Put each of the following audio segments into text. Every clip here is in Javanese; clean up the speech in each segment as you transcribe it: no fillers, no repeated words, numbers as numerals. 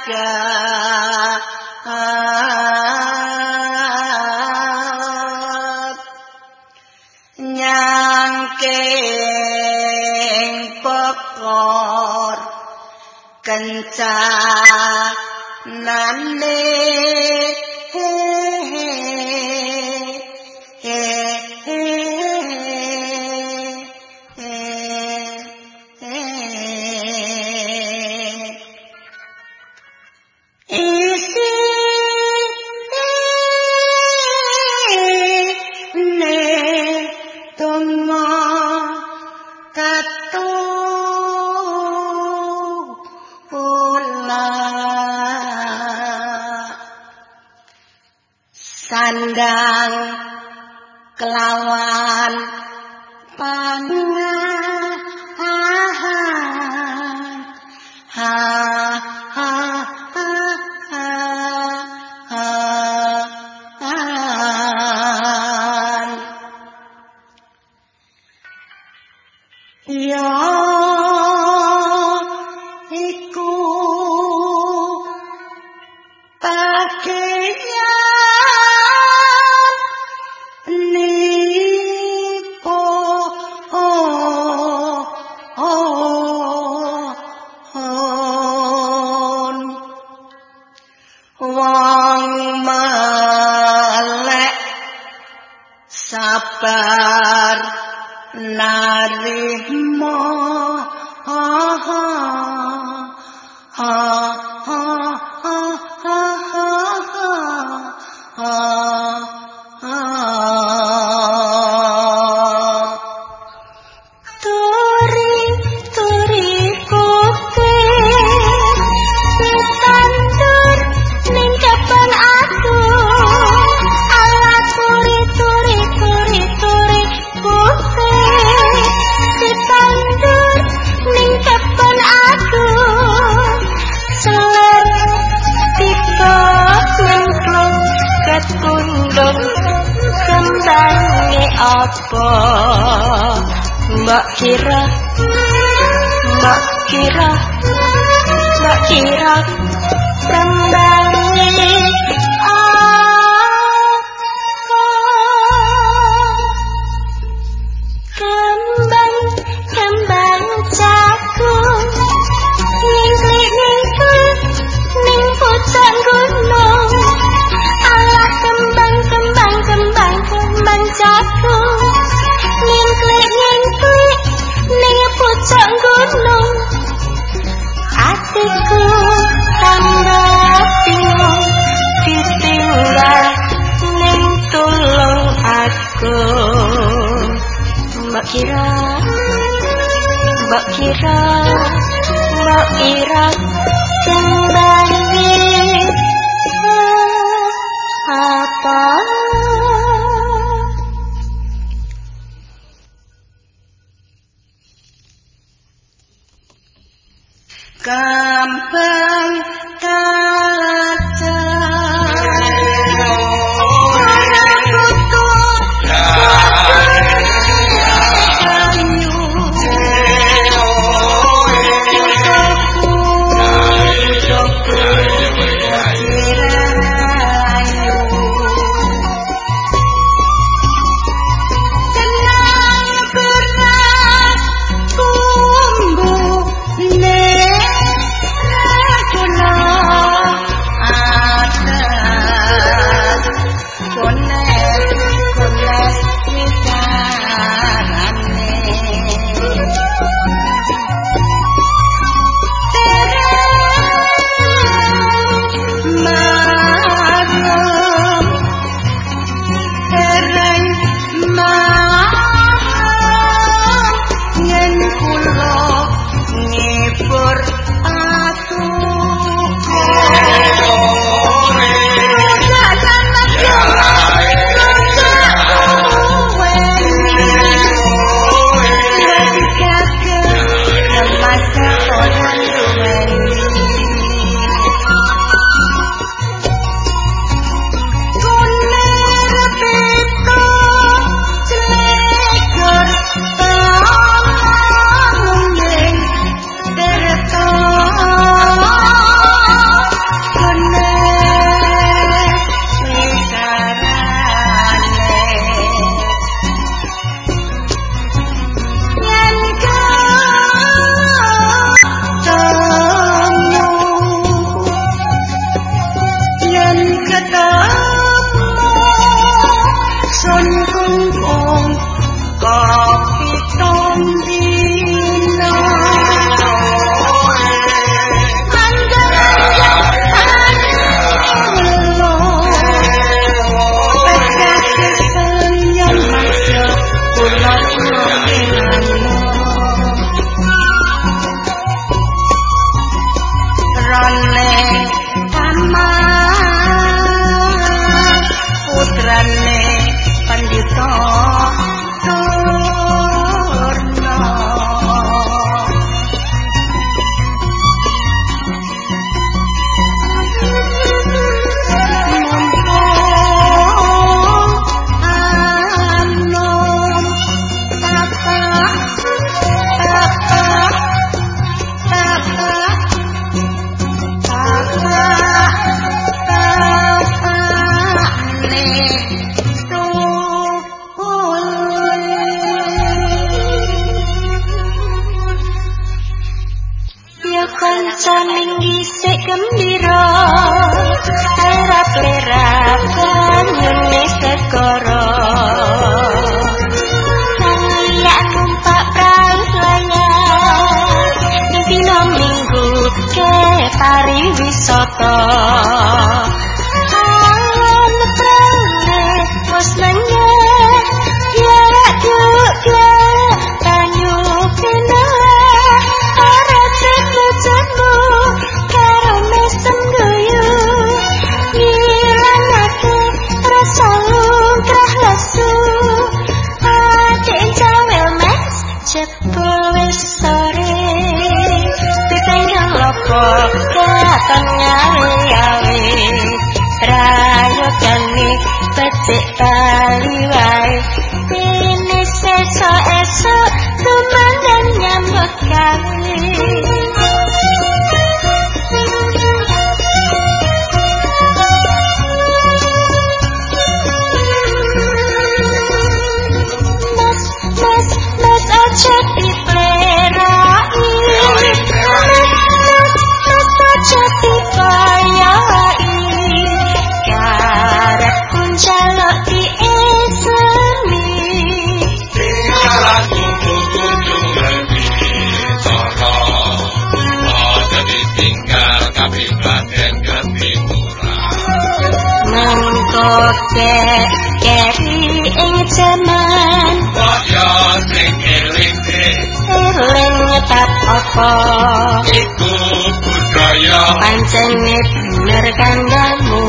jagat nyangking pekor kencanane sandang kelawan pangahan ya iku wong melek sabar narimo apa mbak kira tembangi kembang jagung nyingklik ning pucuk gunung alah kembang jagung nyingklik ning pucuk gunung atiku tambah bingung ditinggal ning tulung aku mbak kira kembali apa kembang kaca Ya kanca ning dhisik gembira arep-arep nyune segara nang numpak pralaya dina minggu ke pariwisata alam prane wis menyang ya juga banyu pindah ora cepu karo mesem guyu ngilangake rasa lumrah lesu ate jawel mes cepul wis sore dipengen lopo katon ngawe-awe rayogane becik bali wae dene sesuk lumangan nyambut gawe mas aja diplerai mas aja dipayai karepku njaluk dieseni tinggalan kuku-kuku lebih soro ada ditinggal kabupaten Ketimuran mengko keri ing jaman kaya sing eling tetap apa iku budaya pancen bener kanggamu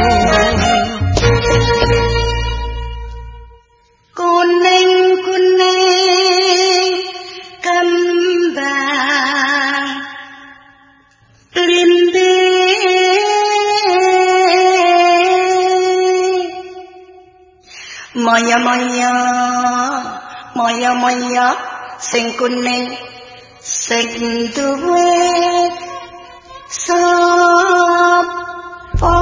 kuning-kuning kembang rinding moyo-moyo sing kuning sing duwe sapa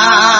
Ah